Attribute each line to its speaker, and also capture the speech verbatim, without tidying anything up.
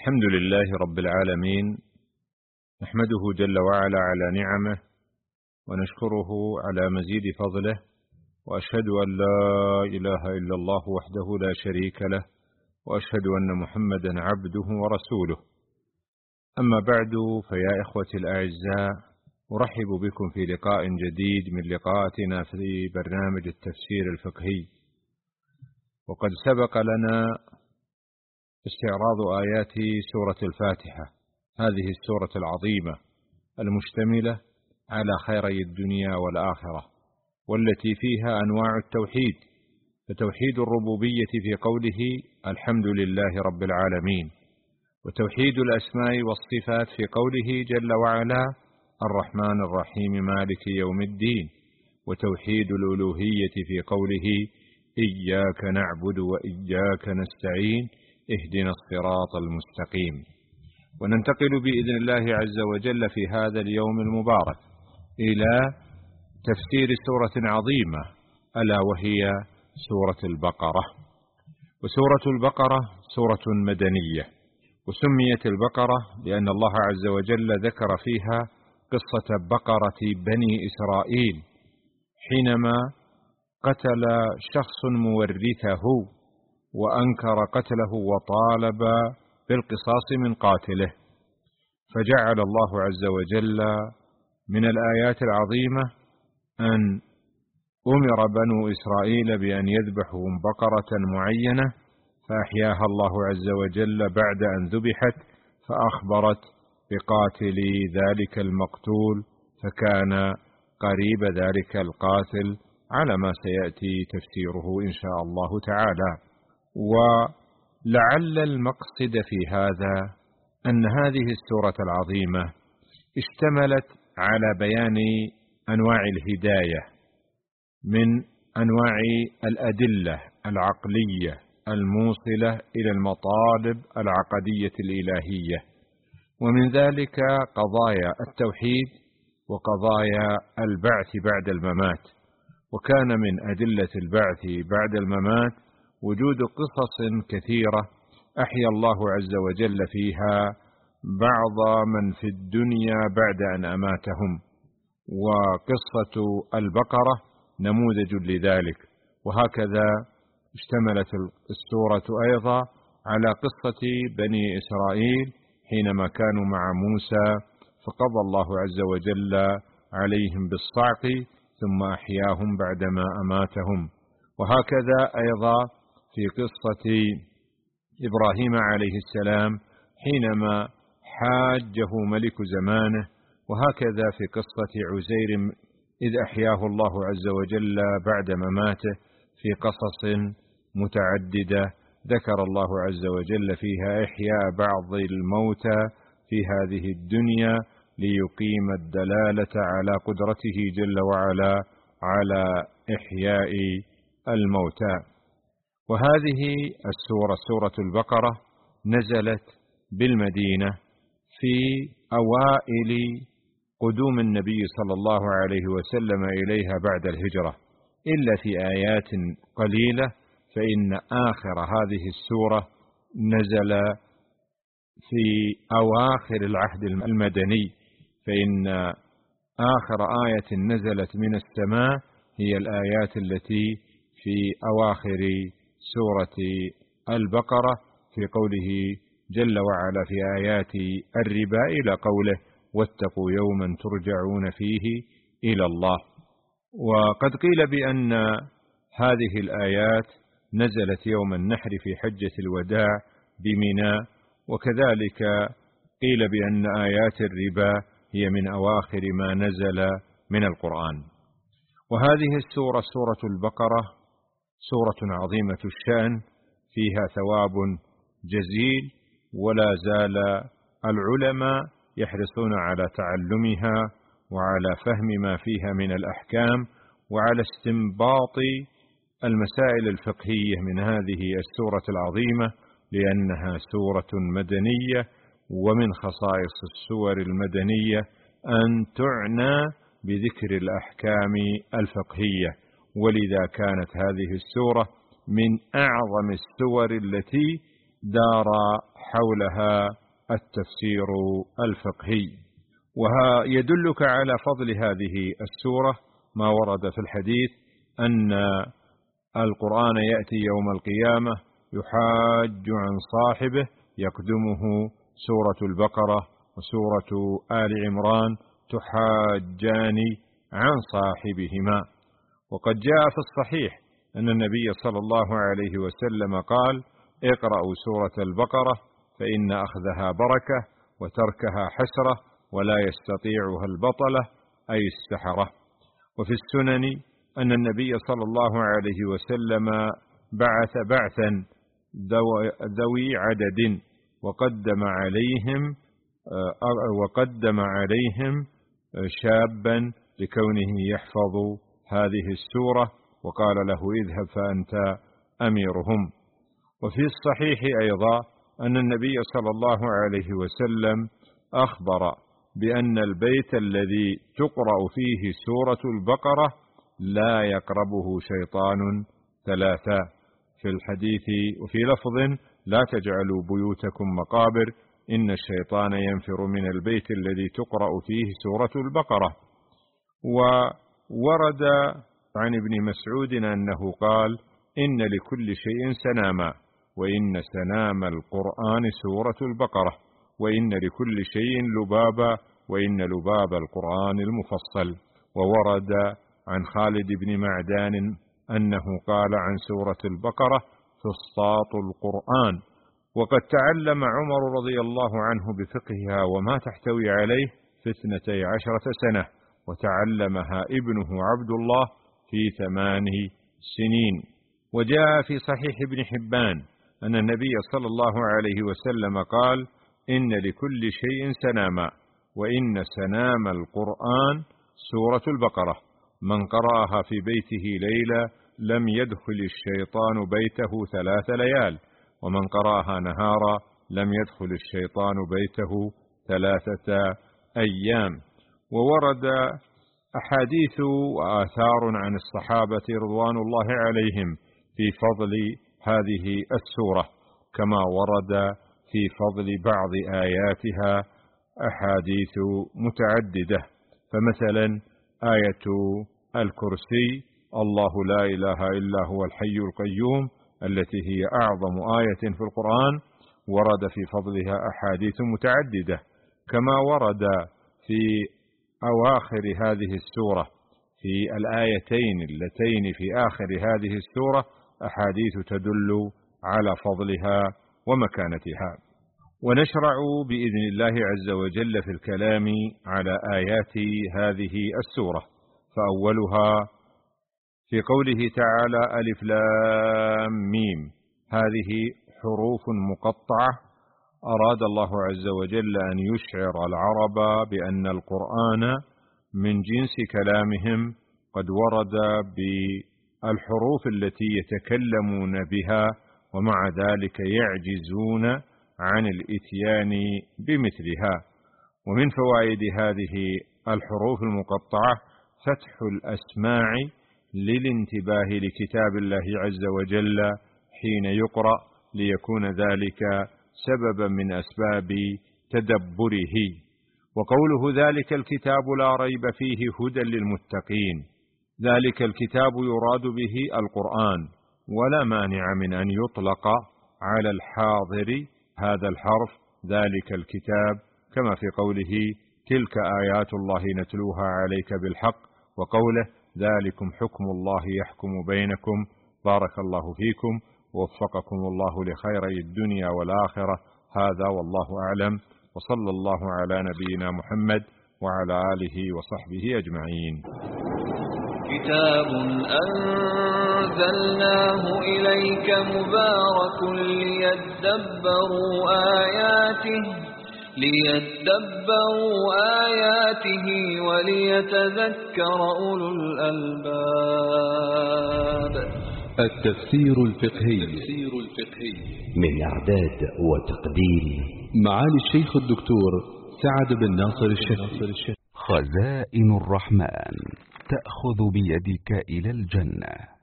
Speaker 1: الحمد لله رب العالمين، نحمده جل وعلا على نعمه ونشكره على مزيد فضله، وأشهد أن لا إله إلا الله وحده لا شريك له، وأشهد أن محمدا عبده ورسوله. أما بعد، فيا إخوتي الأعزاء، أرحب بكم في لقاء جديد من لقاءاتنا في برنامج التفسير الفقهي. وقد سبق لنا استعراض آيات سورة الفاتحة، هذه السورة العظيمة المشتملة على خيري الدنيا والآخرة، والتي فيها أنواع التوحيد، فتوحيد الربوبية في قوله الحمد لله رب العالمين، وتوحيد الأسماء والصفات في قوله جل وعلا الرحمن الرحيم مالك يوم الدين، وتوحيد الألوهية في قوله إياك نعبد وإياك نستعين اهدنا الصراط المستقيم. وننتقل بإذن الله عز وجل في هذا اليوم المبارك إلى تفسير سورة عظيمة، ألا وهي سورة البقرة. وسورة البقرة سورة مدنية، وسميت البقرة لأن الله عز وجل ذكر فيها قصة بقرة بني إسرائيل حينما قتل شخص مورثه وأنكر قتله وطالب بالقصاص من قاتله، فجعل الله عز وجل من الآيات العظيمة أن أمر بنو إسرائيل بأن يذبحوا بقرة معينة، فأحياها الله عز وجل بعد أن ذبحت، فأخبرت بقاتل ذلك المقتول، فكان قريب ذلك القاتل على ما سيأتي تفسيره إن شاء الله تعالى. ولعل المقصد في هذا أن هذه السورة العظيمة اشتملت على بيان أنواع الهداية من أنواع الأدلة العقلية الموصلة إلى المطالب العقدية الإلهية، ومن ذلك قضايا التوحيد وقضايا البعث بعد الممات. وكان من أدلة البعث بعد الممات وجود قصص كثيرة أحيا الله عز وجل فيها بعض من في الدنيا بعد أن أماتهم، وقصة البقرة نموذج لذلك. وهكذا اشتملت السورة أيضا على قصة بني إسرائيل حينما كانوا مع موسى، فقضى الله عز وجل عليهم بالصعق ثم أحياهم بعدما أماتهم. وهكذا أيضا في قصة إبراهيم عليه السلام حينما حاجه ملك زمانه، وهكذا في قصة عزير إذ أحياه الله عز وجل بعد مماته، في قصص متعددة ذكر الله عز وجل فيها إحياء بعض الموتى في هذه الدنيا ليقيم الدلالة على قدرته جل وعلا على إحياء الموتى. وهذه السورة سورة البقرة نزلت بالمدينة في أوائل قدوم النبي صلى الله عليه وسلم إليها بعد الهجرة، إلا في آيات قليلة، فإن آخر هذه السورة نزل في أواخر العهد المدني، فإن آخر آية نزلت من السماء هي الآيات التي في أواخر سورة البقرة في قوله جل وعلا في آيات الربا إلى قوله واتقوا يوما ترجعون فيه إلى الله. وقد قيل بأن هذه الآيات نزلت يوم النحر في حجة الوداع بمنى، وكذلك قيل بأن آيات الربا هي من أواخر ما نزل من القرآن. وهذه السورة سورة البقرة سورة عظيمة الشأن، فيها ثواب جزيل، ولا زال العلماء يحرصون على تعلمها وعلى فهم ما فيها من الأحكام وعلى استنباط المسائل الفقهية من هذه السورة العظيمة، لأنها سورة مدنية، ومن خصائص السور المدنية أن تعنى بذكر الأحكام الفقهية، ولذا كانت هذه السورة من أعظم السور التي دار حولها التفسير الفقهي. ويدلك على فضل هذه السورة ما ورد في الحديث أن القرآن يأتي يوم القيامة يحاج عن صاحبه، يقدمه سورة البقرة وسورة آل عمران تحاجان عن صاحبهما. وقد جاء في الصحيح أن النبي صلى الله عليه وسلم قال: اقرأوا سورة البقرة فإن أخذها بركة وتركها حسرة ولا يستطيعها البطلة أي السحرة. وفي السنن أن النبي صلى الله عليه وسلم بعث بعثا ذوي عدد وقدم عليهم وقدم عليهم شابا لكونه يحفظ هذه السورة، وقال له: اذهب فأنت أميرهم. وفي الصحيح أيضا أن النبي صلى الله عليه وسلم أخبر بأن البيت الذي تقرأ فيه سورة البقرة لا يقربه شيطان ثلاثا. في الحديث وفي لفظ: لا تجعلوا بيوتكم مقابر إن الشيطان ينفر من البيت الذي تقرأ فيه سورة البقرة. وورد عن ابن مسعود أنه قال: إن لكل شيء سناما، وإن سنام القرآن سورة البقرة، وإن لكل شيء لبابا، وإن لباب القرآن المفصل. وورد عن خالد بن معدان أنه قال عن سورة البقرة: فسطاط القرآن. وقد تعلم عمر رضي الله عنه بفقهها وما تحتوي عليه في اثنتي عشرة سنة، وتعلمها ابنه عبد الله في ثمان سنين. وجاء في صحيح ابن حبان أن النبي صلى الله عليه وسلم قال: إن لكل شيء سناما، وإن سنام القرآن سورة البقرة، من قرأها في بيته ليلة لم يدخل الشيطان بيته ثلاث ليال، ومن قرأها نهارا لم يدخل الشيطان بيته ثلاثة أيام. وورد أحاديث وآثار عن الصحابة رضوان الله عليهم في فضل هذه السورة، كما ورد في فضل بعض آياتها أحاديث متعددة. فمثلا آية الكرسي: الله لا إله إلا هو الحي القيوم، التي هي أعظم آية في القرآن، ورد في فضلها أحاديث متعددة، كما ورد في أواخر هذه السورة في الآيتين اللتين في آخر هذه السورة أحاديث تدل على فضلها ومكانتها. ونشرع بإذن الله عز وجل في الكلام على آيات هذه السورة. فأولها في قوله تعالى: ألف لام ميم، هذه حروف مقطعة أراد الله عز وجل أن يشعر العرب بأن القرآن من جنس كلامهم، قد ورد بالحروف التي يتكلمون بها، ومع ذلك يعجزون عن الإتيان بمثلها. ومن فوائد هذه الحروف المقطعة فتح الأسماع للانتباه لكتاب الله عز وجل حين يقرأ، ليكون ذلك سببا من أسباب تدبره. وقوله ذلك الكتاب لا ريب فيه هدى للمتقين، ذلك الكتاب يراد به القرآن، ولا مانع من أن يطلق على الحاضر هذا الحرف ذلك الكتاب، كما في قوله: تلك آيات الله نتلوها عليك بالحق، وقوله: ذلكم حكم الله يحكم بينكم. بارك الله فيكم ووفقكم الله لخيري الدنيا والآخرة. هذا والله أعلم، وصلى الله على نبينا محمد وعلى آله وصحبه أجمعين.
Speaker 2: كتاب أنزلناه إليك مبارك ليدبروا آياته ليدبروا آياته وليتذكر أولو الألباب.
Speaker 3: التفسير الفقهي من إعداد وتقديم معالي الشيخ الدكتور سعد بن ناصر الشافعي. خزائن الرحمن تأخذ بيدك إلى الجنة.